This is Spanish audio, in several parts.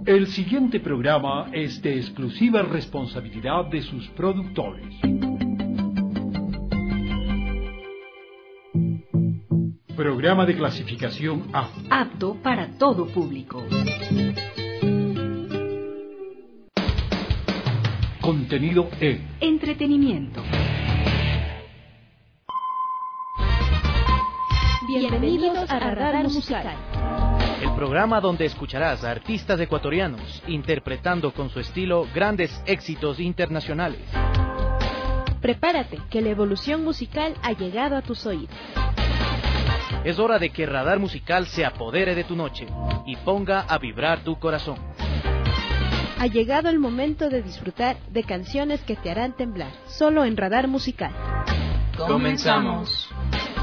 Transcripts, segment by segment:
El siguiente programa es de exclusiva responsabilidad de sus productores. Programa de clasificación A. Apto para todo público. Contenido E. Entretenimiento. Bienvenidos a Radar Musical. El programa donde escucharás a artistas ecuatorianos interpretando con su estilo grandes éxitos internacionales. Prepárate, que la evolución musical ha llegado a tus oídos. Es hora de que Radar Musical se apodere de tu noche y ponga a vibrar tu corazón. Ha llegado el momento de disfrutar de canciones que te harán temblar, solo en Radar Musical. Comenzamos.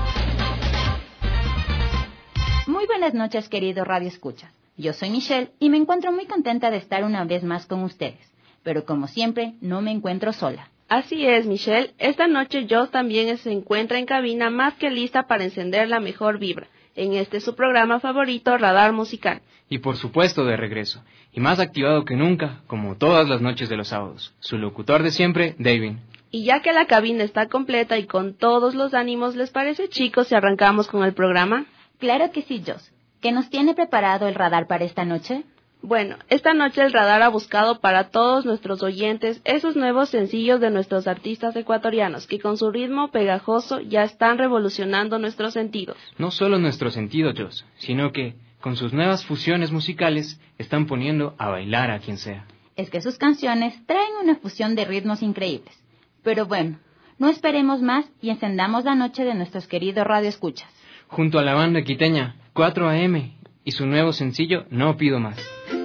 Muy buenas noches, queridos Radio Escuchas. Yo soy Michelle y me encuentro muy contenta de estar una vez más con ustedes. Pero como siempre, no me encuentro sola. Así es, Michelle. Esta noche Joss también se encuentra en cabina más que lista para encender la mejor vibra. En este su programa favorito, Radar Musical. Y por supuesto de regreso, y más activado que nunca, como todas las noches de los sábados. Su locutor de siempre, David. Y ya que la cabina está completa y con todos los ánimos, ¿les parece, chicos, si arrancamos con el programa? Claro que sí, Joss. ¿Qué nos tiene preparado el radar para esta noche? Bueno, esta noche el radar ha buscado para todos nuestros oyentes esos nuevos sencillos de nuestros artistas ecuatorianos que con su ritmo pegajoso ya están revolucionando nuestros sentidos. No solo nuestros sentidos, Joss, sino que con sus nuevas fusiones musicales están poniendo a bailar a quien sea. Es que sus canciones traen una fusión de ritmos increíbles. Pero bueno, no esperemos más y encendamos la noche de nuestros queridos radioescuchas. Junto a la banda quiteña 4 AM y su nuevo sencillo No Pido Más.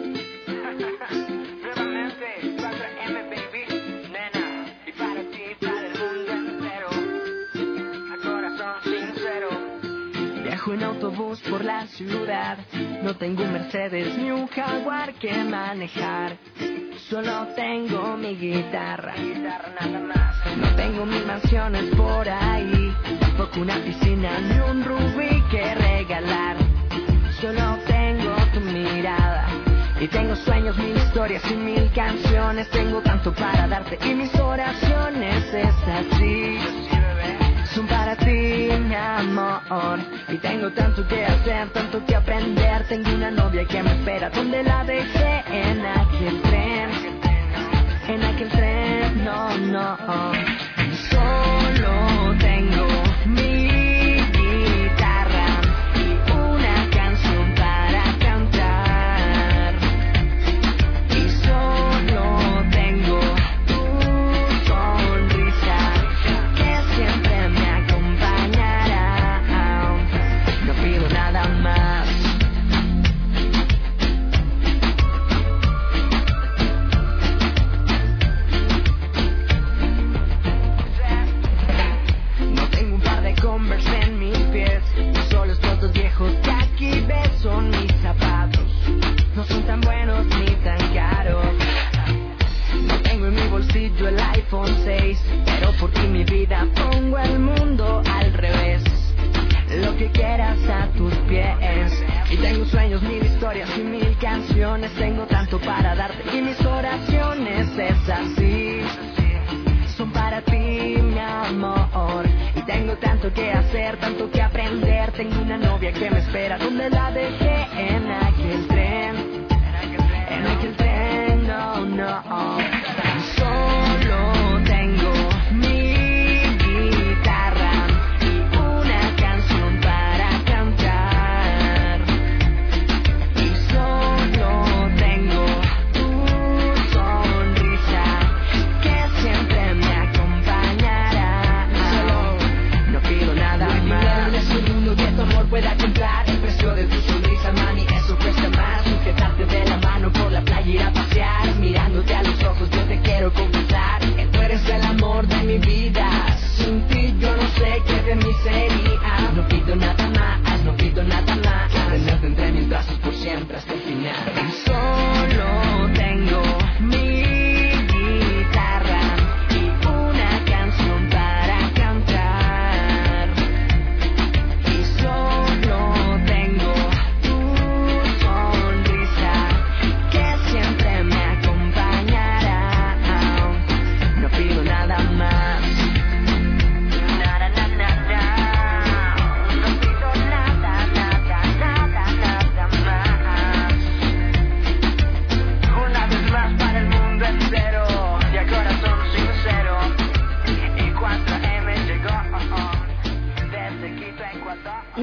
Viajo en autobús por la ciudad, no tengo un Mercedes ni un Jaguar que manejar. Solo tengo mi guitarra nada más. No tengo mil mansiones por ahí, tampoco una piscina ni un rubí que regalar. Solo tengo tu mirada y tengo sueños, mil historias y mil canciones. Tengo tanto para darte y mis oraciones es así. Son para ti, mi amor, y tengo tanto que hacer, tanto que aprender. Tengo una novia que me espera, donde la dejé en aquel tren, no. Solo tengo mi guitarra y una canción para cantar, y solo tengo tu sonrisa que siempre me acompañará. No pido nada más. No tengo un par de Converse en mis pies, solo estos dos viejos que aquí ves son mis zapatos. No son tan buenos ni tan caros. No tengo en mi bolsillo el iPhone 6, pero por ti mi vida pongo el mundo al revés. Lo que quieras a tus pies. Y tengo sueños, mil historias y mil canciones. Tengo tanto para darte y mis oraciones es así. Son para ti, mi amor, y tengo tanto que hacer, tanto que aprender. Tengo una novia que me espera, donde la dejé en aquel tren, no. Solo tengo mi guitarra y una canción para cantar, y solo tengo tu sonrisa que siempre me acompañará. Solo no pido nada más. En el segundo que tu amor pueda comprar el precio de tu sonrisa, mami, eso cuesta más. Sujetarte de la mano por la playa, ir a pasear, mirándote a los ojos, yo te quiero confesar que tú eres el amor de mi vida. Sin ti yo no sé qué de mí sería. No pido nada más, tenerte entre mis brazos por siempre hasta el final. Y solo tengo mi guitarra y una canción para cantar, y solo tengo tu sonrisa que siempre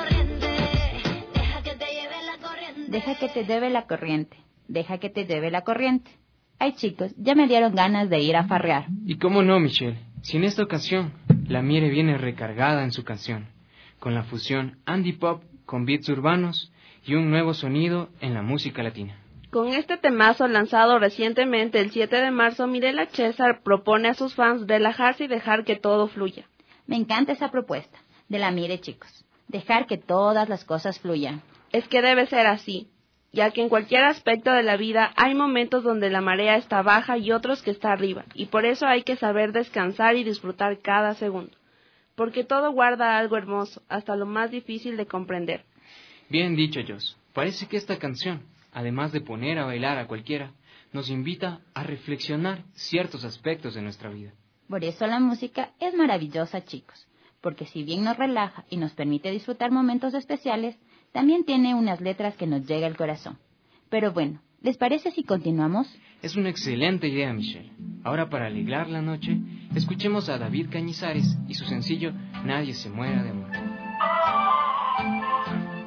corriente, deja que te lleve la corriente. Deja que te lleve la corriente, deja que te lleve la corriente. Ay chicos, ya me dieron ganas de ir a farrear. Y cómo no, Michelle, si en esta ocasión la Mire viene recargada en su canción, con la fusión Andy Pop con beats urbanos y un nuevo sonido en la música latina. Con este temazo lanzado recientemente el 7 de marzo, Mirela César propone a sus fans relajarse y dejar que todo fluya. Me encanta esa propuesta de la Mire, chicos. Dejar que todas las cosas fluyan. Es que debe ser así, ya que en cualquier aspecto de la vida hay momentos donde la marea está baja y otros que está arriba, y por eso hay que saber descansar y disfrutar cada segundo, porque todo guarda algo hermoso, hasta lo más difícil de comprender. Bien dicho, Jos. Parece que esta canción, además de poner a bailar a cualquiera, nos invita a reflexionar ciertos aspectos de nuestra vida. Por eso la música es maravillosa, chicos, porque si bien nos relaja y nos permite disfrutar momentos especiales, también tiene unas letras que nos llega al corazón. Pero bueno, ¿les parece si continuamos? Es una excelente idea, Michelle. Ahora, para alegrar la noche, escuchemos a David Cañizares y su sencillo Nadie se muera de amor.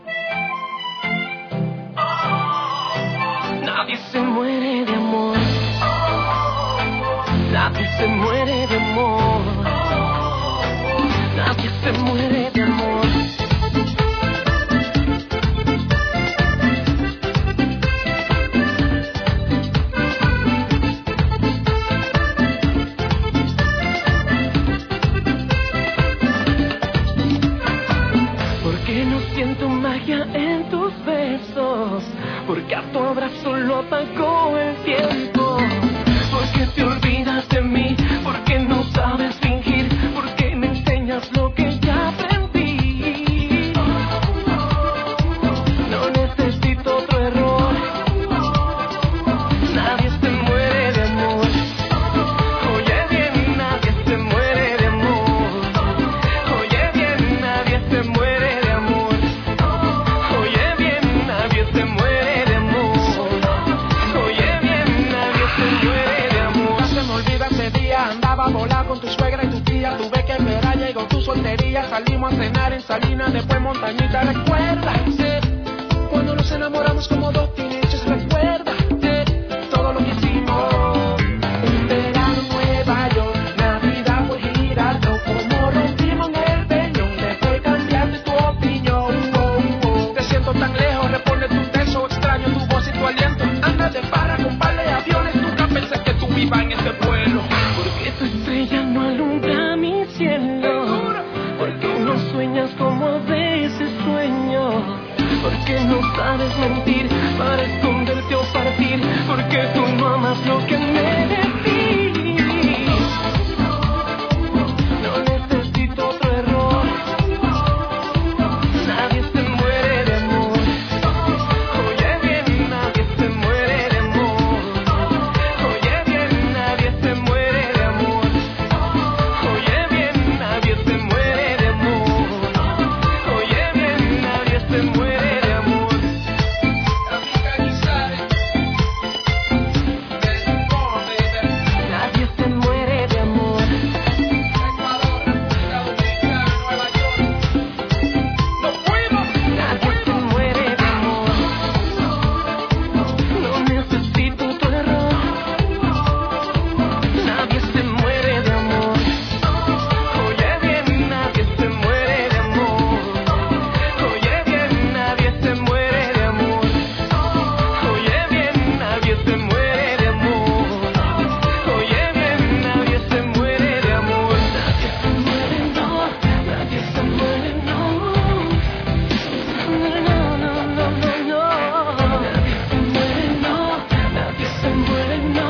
Nadie se muere de amor. Nadie se muere de amor. Nadie se muere de amor. Porque no siento magia en tus besos, porque a tu abrazo lo apagó el tiempo. Porque te olvidas de mí, porque no sabes fingir, porque me enseñas lo que ya aprendí. No necesito otro error. Nadie se muere de amor. Oye bien, nadie se muere de amor. Oye bien, nadie se muere de amor. Oye bien, nadie se muere de amor. Oye bien, nadie se muere de amor. Se me olvida ese día, andaba a volar con tu suegra y tu tía. Tuve que esperar, llegó tu soltería. Salimos a cenar en Salinas, después Montañita. ¿Recuerdas? Cuando nos enamoramos como dos teenagers. ¿Recuerdas? Todo lo que hicimos. Un verano en Nueva York, Navidad por Girardot. Como rompimos en el Peñón, después cambiaste tu opinión. Te siento tan lejos, responde tu texto. Extraño tu voz y tu aliento. Andas de parra con par de aviones. Nunca pensé que tú vivas en este pueblo. Porque tu estrella no alumbra mi cielo. Porque no sueñas como a veces sueño. Porque no sabes mentir para esconderte o partir. Porque tú no amas lo que me decís. No necesito otro error. Nadie se muere de amor. Oye bien, nadie se muere de amor. Oye bien, nadie se muere de amor. Oye bien, nadie se muere de amor. Oye bien, nadie se muere de amor. Nadie se muere de amor. Nadie se muere de amor. No necesito tu error. Nadie se muere de amor. Oye bien, nadie se muere de amor. Oye bien, nadie se muere de amor. Oye bien, nadie se muere de amor. Oye bien, nadie se muere de amor. Nadie se muere, no. Nadie se muere, no. No, no, no, no, no. Nadie se muere, no. Nadie se muere, no.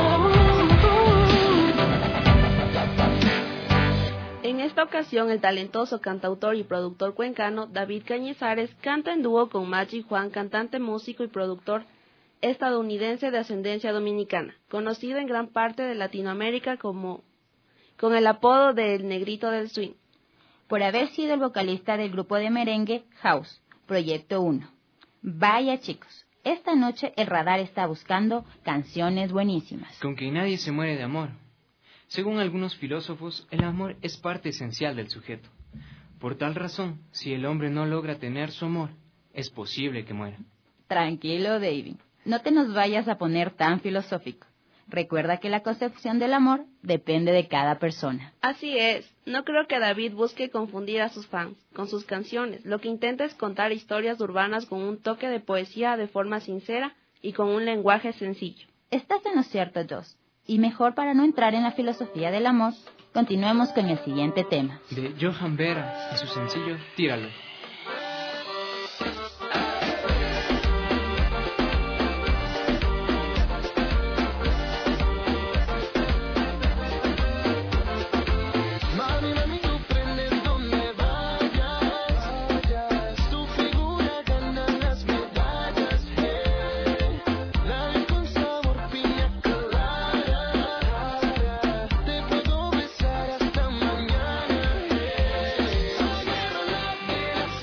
En esta ocasión, el talentoso cantautor y productor cuencano David Cañizares canta en dúo con Magic Juan, cantante, músico y productor estadounidense de ascendencia dominicana, conocido en gran parte de Latinoamérica con el apodo de El Negrito del Swing. Por haber sido el vocalista del grupo de merengue House, Proyecto 1. Vaya chicos, esta noche el radar está buscando canciones buenísimas. Con que nadie se muere de amor. Según algunos filósofos, el amor es parte esencial del sujeto. Por tal razón, si el hombre no logra tener su amor, es posible que muera. Tranquilo, David, no te nos vayas a poner tan filosófico. Recuerda que la concepción del amor depende de cada persona. Así es, no creo que David busque confundir a sus fans con sus canciones. Lo que intenta es contar historias urbanas con un toque de poesía de forma sincera y con un lenguaje sencillo. Estás en lo cierto, Joss. Y mejor para no entrar en la filosofía del amor, continuemos con el siguiente tema. De Johan Vera y su sencillo Tíralo. Te puedo besar hasta mañana.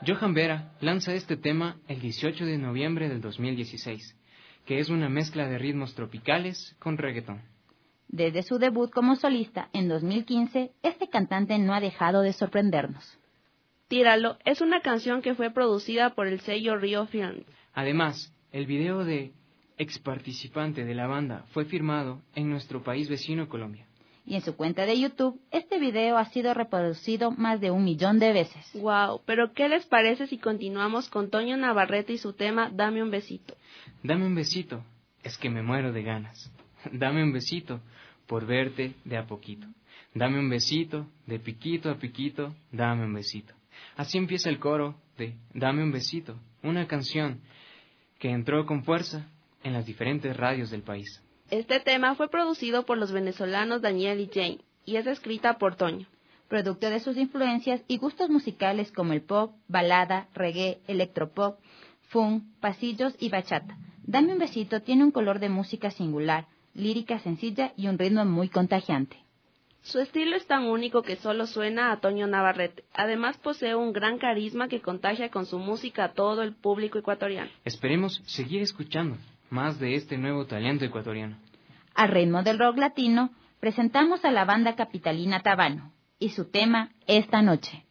Johan Vera lanza este tema el 18 de noviembre del 2016, que es una mezcla de ritmos tropicales con reggaetón. Desde su debut como solista en 2015, este cantante no ha dejado de sorprendernos. Tíralo es una canción que fue producida por el sello Rio Films. Además, el video de ex participante de la banda fue firmado en nuestro país vecino Colombia. Y en su cuenta de YouTube, este video ha sido reproducido más de 1 millón de veces. Wow, pero ¿qué les parece si continuamos con Toño Navarrete y su tema Dame un besito? Dame un besito, es que me muero de ganas. Dame un besito, por verte de a poquito. Dame un besito, de piquito a piquito, dame un besito. Así empieza el coro de Dame un besito, una canción que entró con fuerza en las diferentes radios del país. Este tema fue producido por los venezolanos Daniel y Jane y es escrita por Toño. Producto de sus influencias y gustos musicales como el pop, balada, reggae, electropop, funk, pasillos y bachata. Dame un besito tiene un color de música singular, lírica sencilla y un ritmo muy contagiante. Su estilo es tan único que solo suena a Toño Navarrete. Además posee un gran carisma que contagia con su música a todo el público ecuatoriano. Esperemos seguir escuchando más de este nuevo talento ecuatoriano. Al ritmo del rock latino, presentamos a la banda capitalina Tabano y su tema Esta Noche.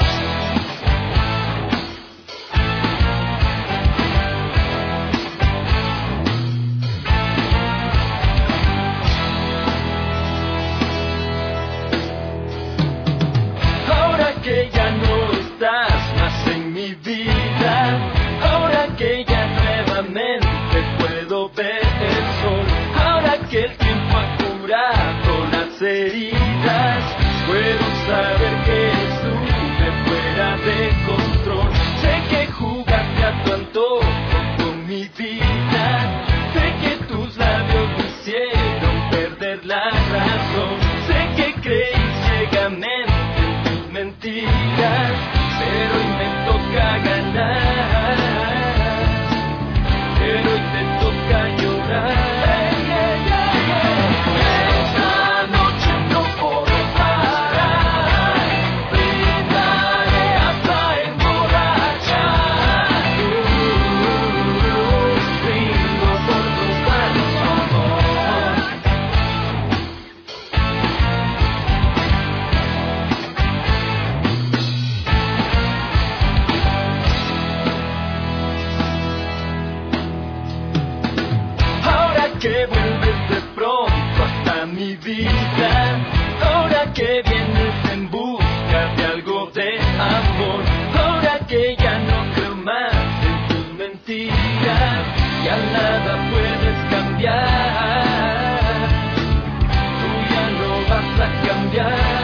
Ahora que ya no estás más en mi vida, ahora que ya nuevamente puedo ver el sol, ahora que el tiempo ha curado las heridas, puedo saber que estuve fuera de control. Sé que jugaste a tu antojo con mi vida, sé que tus labios me hicieron perder la razón, sé que creí ciegamente mentiras, pero hoy me toca ganar, pero hoy te toca llorar. Esta noche no puedo parar, brindaré hasta emborrachar, brindo por tu falso amor. Que vuelves de pronto hasta mi vida, ahora que vienes en busca de algo de amor, ahora que ya no creo más en tus mentiras, ya nada puedes cambiar, tú ya no vas a cambiar.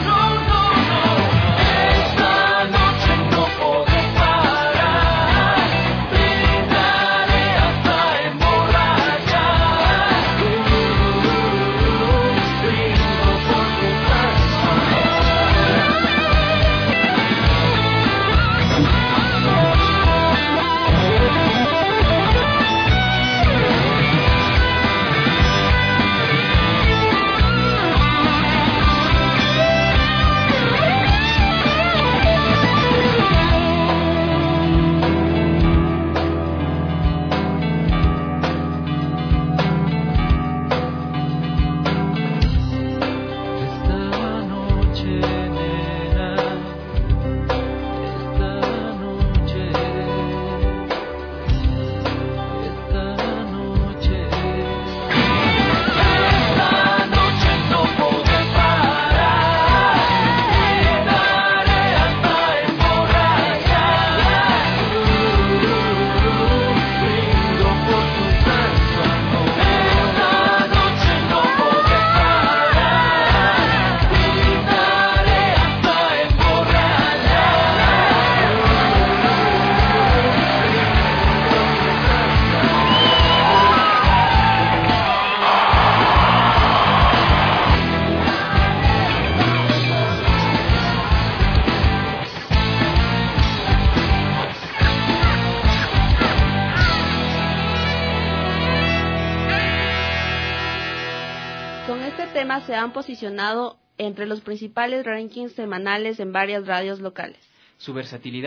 Se han posicionado entre los principales rankings semanales en varias radios locales. Su versatilidad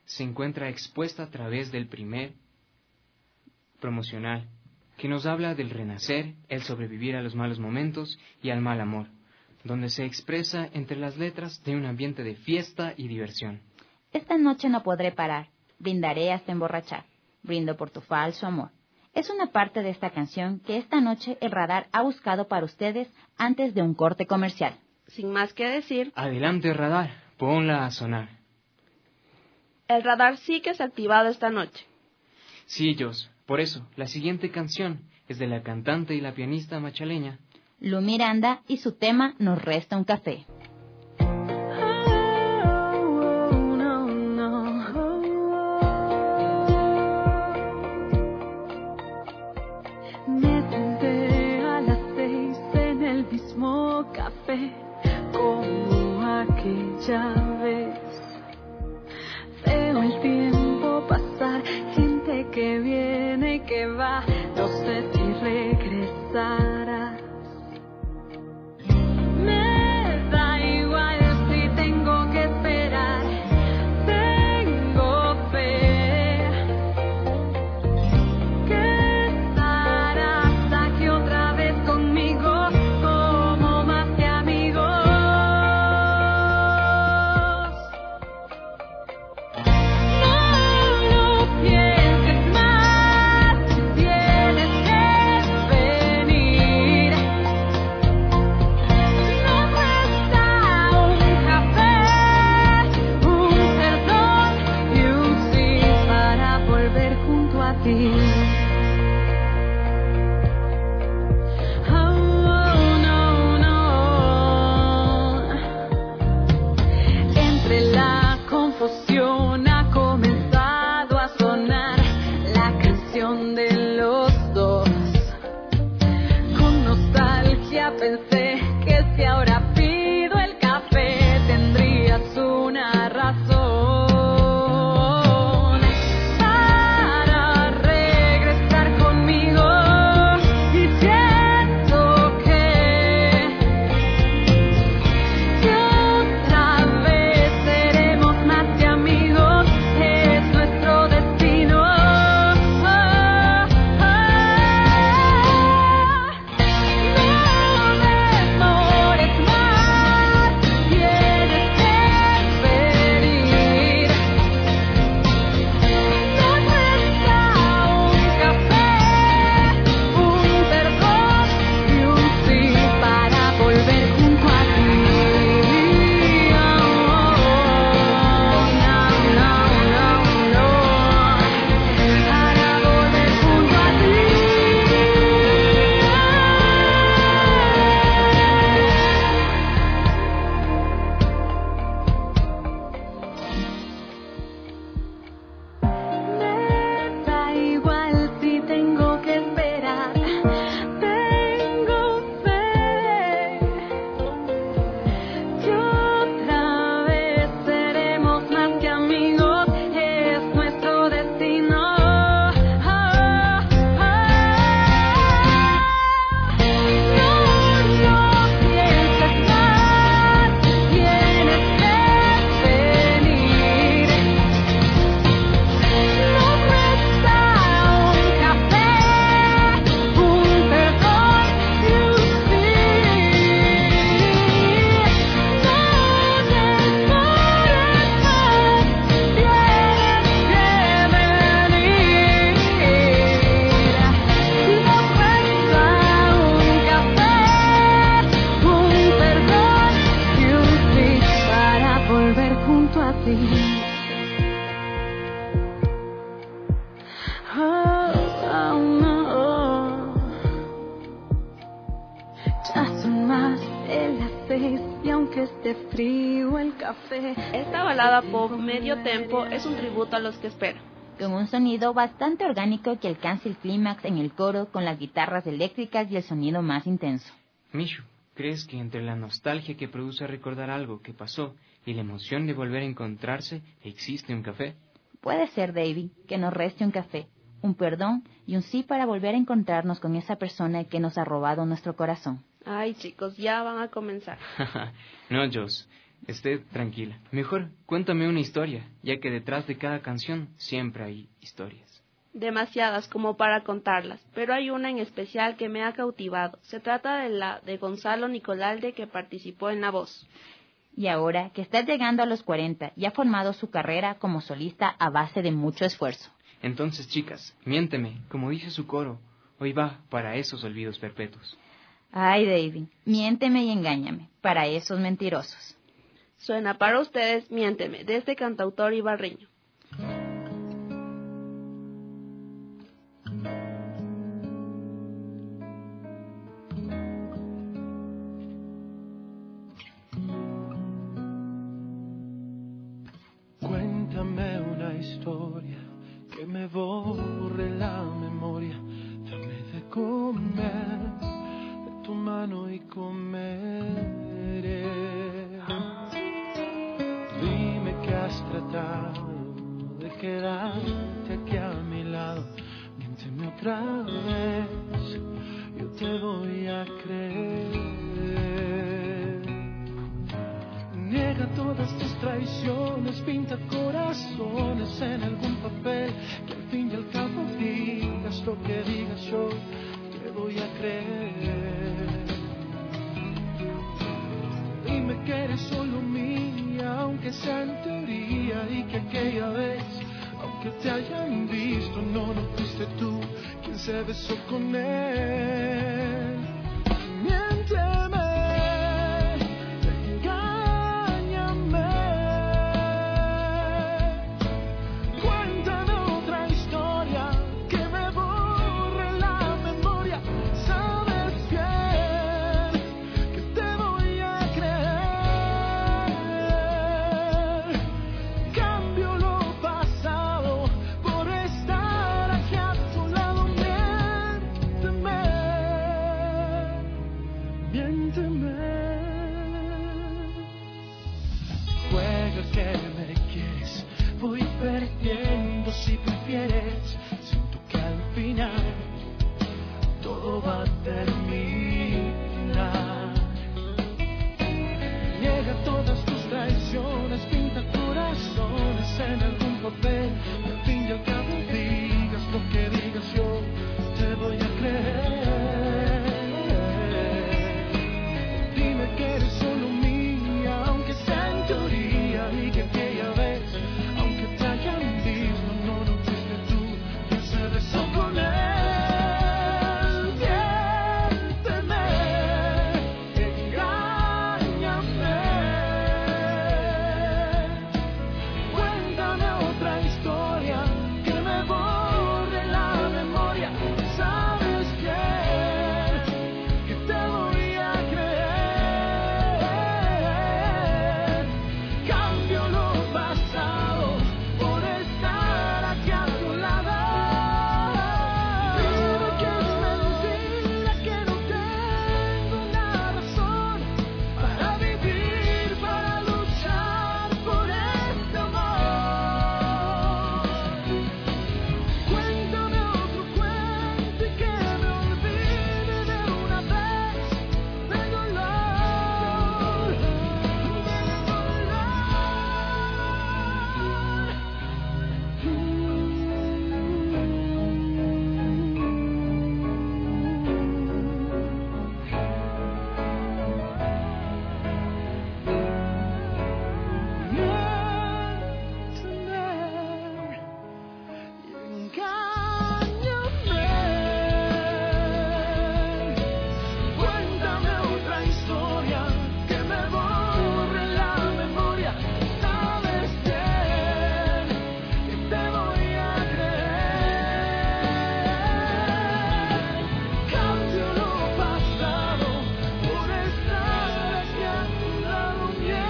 se encuentra expuesta a través del primer promocional, que nos habla del renacer, el sobrevivir a los malos momentos y al mal amor, donde se expresa entre las letras de un ambiente de fiesta y diversión. Esta noche no podré parar, brindaré hasta emborrachar, brindo por tu falso amor. Es una parte de esta canción que esta noche el radar ha buscado para ustedes antes de un corte comercial. Sin más que decir, Adelante, radar, ponla a sonar. el radar sí que se ha activado esta noche. Sí, Jos, por eso, la siguiente canción es de la cantante y la pianista machaleña Lu Miranda y su tema Nos resta un café. Me senté a las 6 en el mismo café como aquella vez. Veo el tiempo pasar, gente que viene y que va, no sé si regresarás. Me da igual si tengo que esperar, tengo fe que estarás aquí otra vez conmigo como más que amigos. No pienses más, tienes que venir. Nos resta un café, un perdón y un sí para volver junto a ti. Entre la confusión ha comenzado a sonar la canción de los dos. Con nostalgia pensé que si ahora pido el café tendrías una razón para regresar conmigo. Y siento que otra vez seremos más que amigos, es nuestro destino. No demores más, tienes que venir. Nos resta un café, un perdón y un sí para volver junto a ti. Para volver junto a ti. Me da igual si tengo que esperar, tengo fe que otra vez seremos más que amigos, es nuestro destino. No pienses más, tienes que venir. Nos resta un café, un perdón y un sí. No demores más, tienes que venir. Nos resta un café, un perdón y un sí para volver junto a ti. Ya son más de las 6 y aunque esté frío el café. Esta balada pop medio tempo es un tributo a los que esperan. Con un sonido bastante orgánico que alcanza el clímax en el coro con las guitarras eléctricas y el sonido más intenso. Mishu, ¿crees que entre la nostalgia que produce recordar algo que pasó y la emoción de volver a encontrarse existe un café? Puede ser, David, que nos reste un café, un perdón y un sí para volver a encontrarnos con esa persona que nos ha robado nuestro corazón. Ay, chicos, ya van a comenzar. No, Jos, Esté tranquila. Mejor cuéntame una historia, ya que detrás de cada canción siempre hay historias. Demasiadas como para contarlas, pero hay una en especial que me ha cautivado. Se trata de la de Gonzalo Nicolalde, que participó en La Voz. Y ahora que está llegando a los 40 y ha formado su carrera como solista a base de mucho esfuerzo. Entonces, chicas, miénteme, como dice su coro. Hoy va para esos olvidos perpetuos. Ay, David, miénteme y engáñame, para esos mentirosos. Suena para ustedes Miénteme, de este cantautor ibarreño. Cuéntame una historia que me borre la memoria. Dame de comer de tu mano y comeré. Dime que has tratado de quedarte aquí a mi lado. Miénteme otra vez, yo te voy a creer. Niega todas tus traiciones, pinta corazones en algún papel, que al fin y al cabo digas lo que digas, yo te voy a creer. Dime que eres solo mía, aunque sea en teoría, y que aquella vez, aunque te hayan visto, no fuiste tú quien se besó con él. Miénteme. Si prefieres, siento que al final todo va a terminar. Niega todas tus traiciones, pinta corazones en algún papel, y al fin y al cabo digas lo que digas, yo te voy a creer. Dime que eres solo mía, aunque sea en teoría, y que aquella vez, aunque te hayan visto, no fuiste tú quien se besó con él. Miénteme, engáñame, cuéntame otra historia que me borre la memoria. Sabes bien que te voy a creer. Cambio lo pasado por estar aquí a tu lado. Dime que es mentira, que no tengo una razón para vivir, para luchar por este amor. Cuéntame otro cuento y que me olvide de una vez del dolor, cuéntame otra historia que me borre la memoria. Sabes bien que te voy a creer. Cambio lo pasado por estar aquí a tu lado.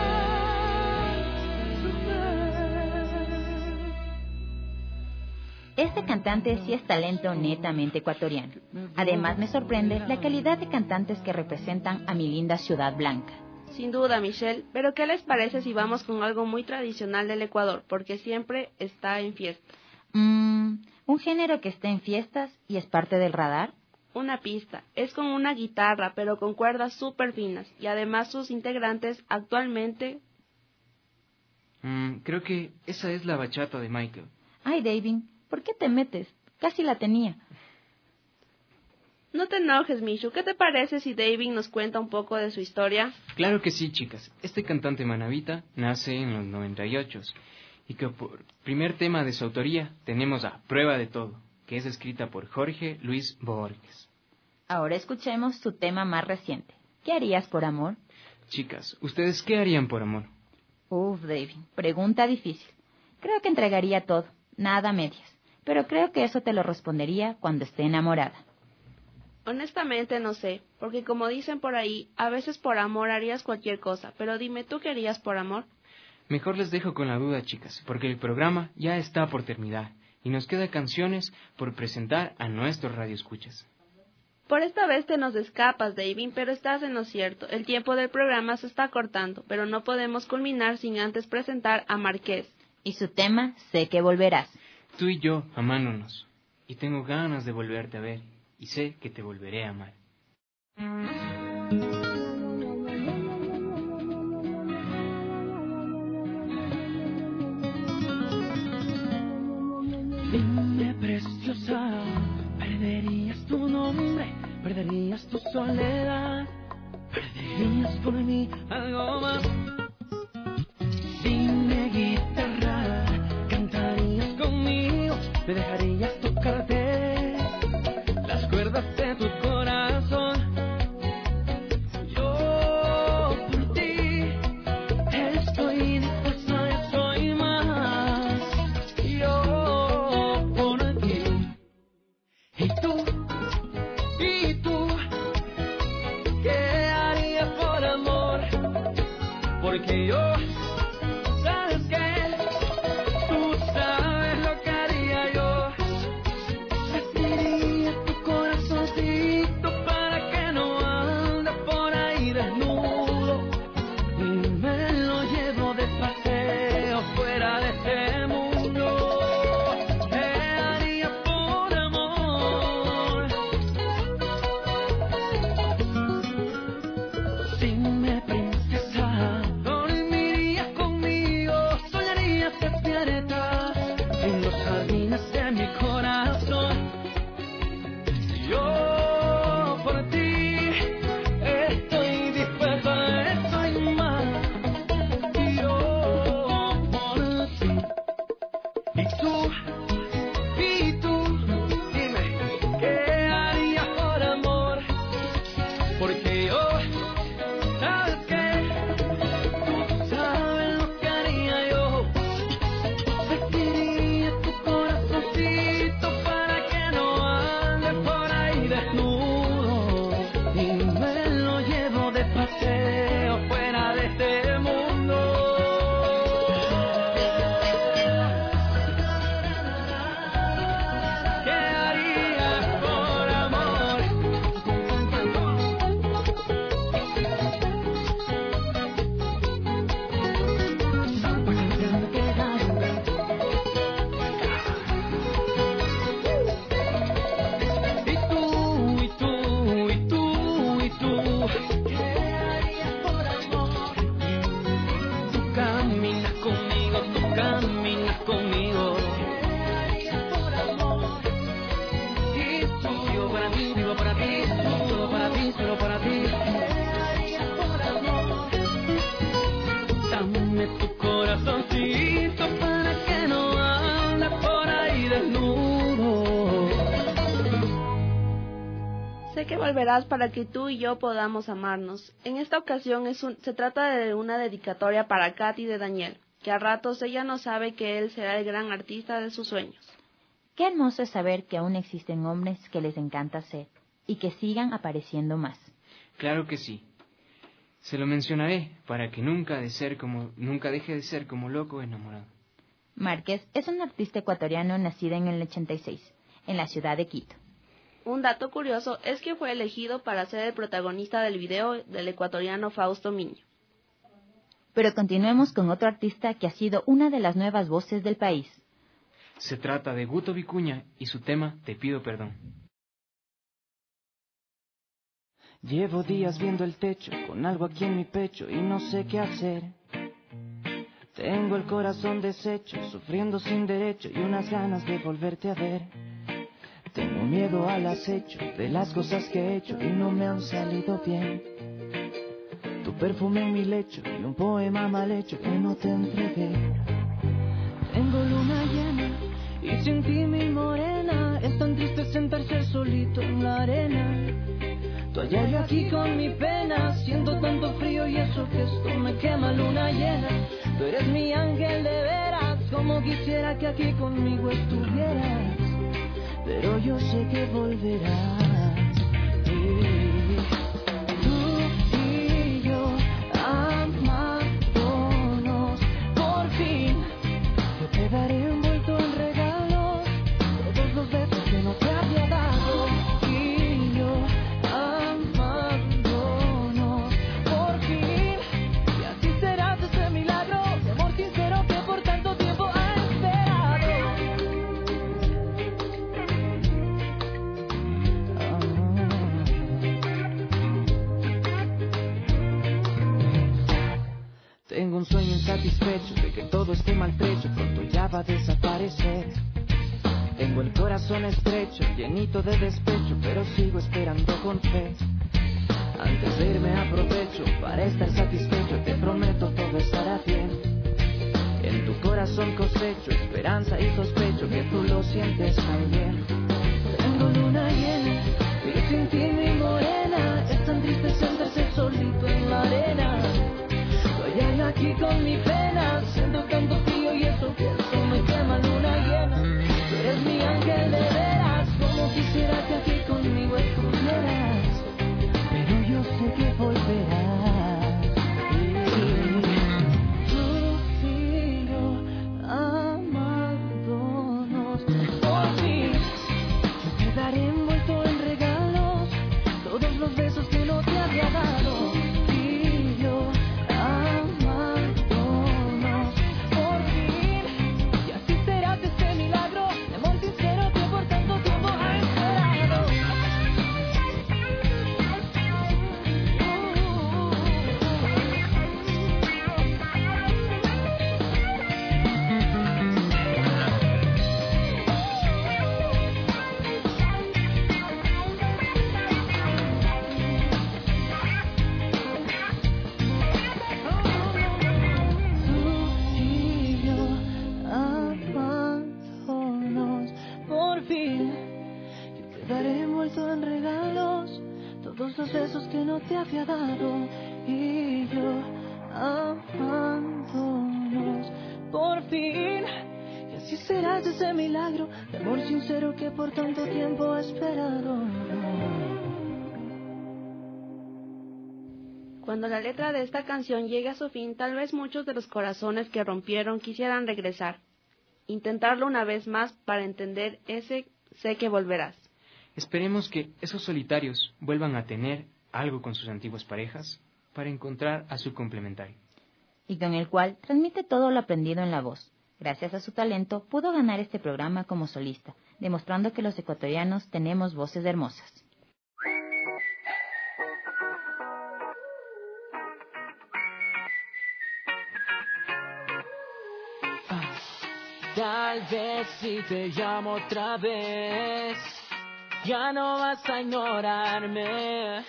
Este cantante sí es talento netamente ecuatoriano. Además me sorprende la calidad de cantantes que representan a mi linda ciudad blanca. Sin duda, Michelle, pero ¿qué les parece si vamos con algo muy tradicional del Ecuador? Porque siempre está en fiesta. ¿Un género que está en fiestas y es parte del radar? Una pista. Es con una guitarra, pero con cuerdas súper finas. Y además sus integrantes actualmente Creo que esa es la bachata de Michael. Ay, David, ¿por qué te metes? Casi la tenía. No te enojes, Mishu. ¿Qué te parece si David nos cuenta un poco de su historia? Claro que sí, chicas. Este cantante manabita nace en los 98 y que por primer tema de su autoría tenemos a Prueba de Todo, que es escrita por Jorge Luis Borges. Ahora escuchemos su tema más reciente. ¿Qué harías por amor? Chicas, ¿ustedes qué harían por amor? Uf, David, pregunta difícil. Creo que entregaría todo, nada a medias. Pero creo que eso te lo respondería cuando esté enamorada. Honestamente no sé, porque como dicen por ahí, a veces por amor harías cualquier cosa, pero dime, ¿tú qué harías por amor? Mejor les dejo con la duda, chicas, porque el programa ya está por terminar y nos quedan canciones por presentar a nuestros radioescuchas. Por esta vez te nos escapas, David, pero estás en lo cierto. El tiempo del programa se está cortando, pero no podemos culminar sin antes presentar a Marqués. Y su tema, Sé que volverás. Tú y yo, amándonos, y tengo ganas de volverte a ver, y sé que te volveré a amar. Dime, preciosa, perderías tu nombre, perderías tu soledad, perderías por mí algo más. Dime, guitarra, cantarías conmigo, me dejarías tocarte las cuerdas de tu corazón. Yo por ti estoy dispuesto a eso y más. Yo por ti. Y tú, ¿qué harías por amor? Porque yo, ¿sabes qué? Tú sabes lo que haría yo. Vestiría tu corazoncito para que no ande por ahí desnudo y me lo llevo de paseo fuera de este mundo. ¿Qué haría por amor? Dime, princesa, dormirías conmigo, soñarías despierta en los jardines de mi corazón. Yo por ti estoy dispuesto a eso y más. Yo por ti. Y tú, dime, ¿qué harías por amor? Porque yo, ¿sabes qué? Tú sabes lo que haría yo. Vestiría tu corazoncito para que no ande por ahí desnudo y me lo llevo de paseo fuera de este mundo. ¿Qué harías por amor? Y tú, ¿qué harías por amor? Tú caminas conmigo. ¿Qué harías por amor? Y tú, yo para mí, vivo para ti, solo para ti, solo para ti. ¿Qué harías por amor? Dame tu corazoncito para que no ande por ahí desnudo. Sé que volverás para que tú y yo podamos amarnos. En esta ocasión se trata de una dedicatoria para Katy de Daniel, que a ratos ella no sabe que él será el gran artista de sus sueños. Qué hermoso es saber que aún existen hombres que les encanta ser y que sigan apareciendo más. Claro que sí. Se lo mencionaré para que nunca deje de ser como loco enamorado. Márquez es un artista ecuatoriano nacido en el 86, en la ciudad de Quito. Un dato curioso es que fue elegido para ser el protagonista del video del ecuatoriano Fausto Miño. Pero continuemos con otro artista que ha sido una de las nuevas voces del país. Se trata de Guto Vicuña y su tema Te pido perdón. Llevo días viendo el techo con algo aquí en mi pecho y no sé qué hacer. Tengo el corazón deshecho, sufriendo sin derecho y unas ganas de volverte a ver. Tengo miedo al acecho de las cosas que he hecho y no me han salido bien. Tu perfume en mi lecho y un poema mal hecho que no te entregué. Tengo luna llena y sin ti mi morena. Es tan triste sentarse solito en la arena. Tú allá yo aquí con mi pena, siento tanto frío y eso que esto me quema. Luna llena, tú eres mi ángel de veras, como quisiera que aquí conmigo estuvieras, pero yo sé que volverás. Tú y yo amándonos, por fin yo te daré envuelto en regalos todos los besos que no te había dado. Y yo amándonos, por fin, y así serás ese milagro de amor sincero que por tanto tiempo ha esperado. Tengo un sueño insatisfecho de que todo esté maltrecho, pronto ya va a desaparecer. Tengo el corazón estrecho, llenito de despecho, pero sigo esperando con fe. Antes de irme aprovecho para estar satisfecho, te prometo todo estará bien. En tu corazón cosecho esperanza y sospecho que tú lo sientes también. Tengo luna llena y sin ti mi morena, es tan triste sentarse solito en la arena. Estoy allá aquí con mi pena, siento tanto frío y eso que eso me quema. Luna llena, tú eres mi ángel de veras, como quisiera que aquí conmigo estuvieras, pero yo sé que volverás. Tú y yo amándonos, por fin yo te daré envuelto en regalos todos los besos que no te había dado. Y yo amándonos, por fin, y así serás este milagro de amor sincero que por tanto tiempo ha esperado. Tú y yo amándonos, por fin, yo te daré envuelto en regalos todos los besos que no te había dado. Y yo amándonos, por fin, y así serás ese milagro de amor sincero que por tanto tiempo he esperado. Cuando la letra de esta canción llegue a su fin, tal vez muchos de los corazones que rompieron quisieran regresar, intentarlo una vez más para entender ese sé que volverás. Esperemos que esos solitarios vuelvan a tener algo con sus antiguas parejas para encontrar a su complementario. Y con el cual transmite todo lo aprendido en la voz. Gracias a su talento pudo ganar este programa como solista, demostrando que los ecuatorianos tenemos voces hermosas. Tal vez si te llamo otra vez, ya no vas a ignorarme.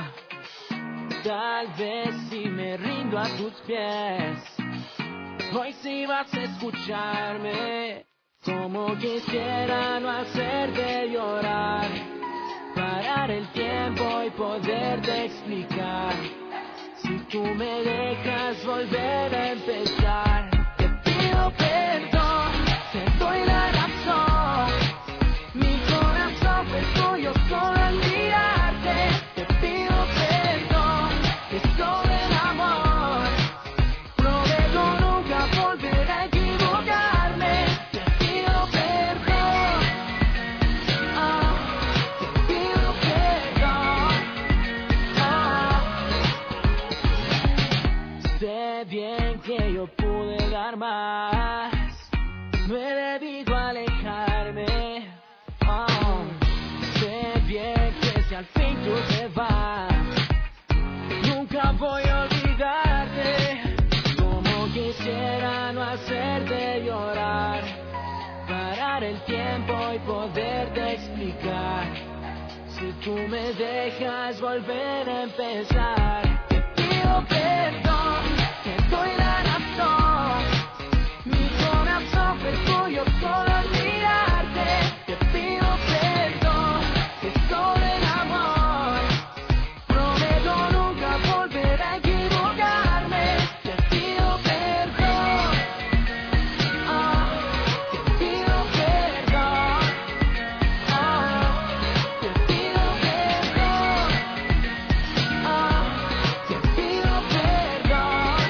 Tal vez si me rindo a tus pies, hoy sí vas a escucharme. Como quisiera no hacerte llorar, parar el tiempo y poderte explicar. Si tú me dejas volver a empezar, te pido perdón, te doy la razón. Mi corazón fue tuyo solo al mirarte. Te pido perdón, es sobre el amor. Prometo nunca volver a equivocarme. Te pido perdón, te pido perdón. Sé bien que yo pude dar más, no he debido alejarme. Sé bien que si al fin tú te vas, nunca voy a olvidarte. Como quisiera parar el tiempo y poderte explicar. Si tú me dejas volver a empezar, te pido perdón, te doy la razón. Mi corazón fue tuyo solo al mirarte. Te pido perdón, que sobre el amor prometo nunca volver a equivocarme. Te pido perdón, te pido perdón, te pido perdón, te pido perdón.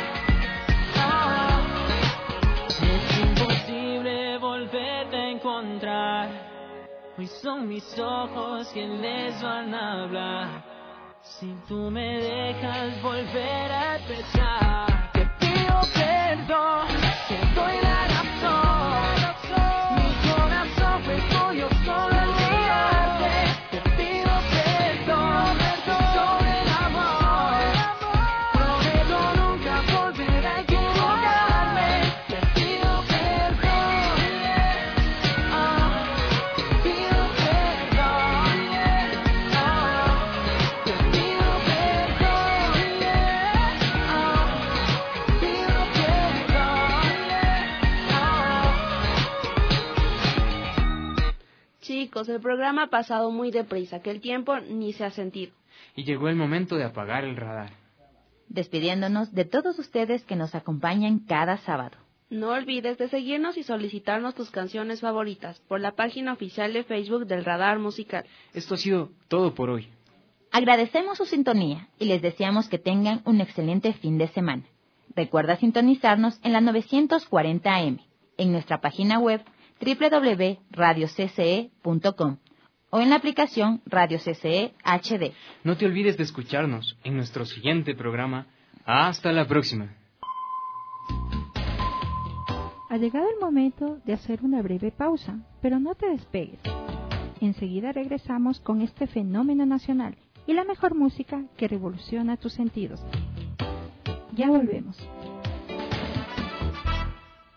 Es imposible volverte a encontrar. Hoy son mis ojos quienes van a hablar. Si tú me dejas volver a empezar, te pido perdón, te doy la razón. Mi corazón fue tuyo solo al mirarte. Te pido perdón, sobre el amor prometo nunca volver a equivocarme. Te pido perdón, te pido perdón, te pido perdón, pido perdón. Chicos, el programa ha pasado muy deprisa, que el tiempo ni se ha sentido. Y llegó el momento de apagar el radar. Despidiéndonos de todos ustedes que nos acompañan cada sábado. No olvides de seguirnos y solicitarnos tus canciones favoritas por la página oficial de Facebook del Radar Musical. Esto ha sido todo por hoy. Agradecemos su sintonía y les deseamos que tengan un excelente fin de semana. Recuerda sintonizarnos en la 940 AM, en nuestra página web www.radiocce.com o en la aplicación Radio CCE HD. No te olvides de escucharnos en nuestro siguiente programa. Hasta la próxima. Ha llegado el momento de hacer una breve pausa, pero no te despegues. Enseguida regresamos con este fenómeno nacional y la mejor música que revoluciona tus sentidos. Ya volvemos.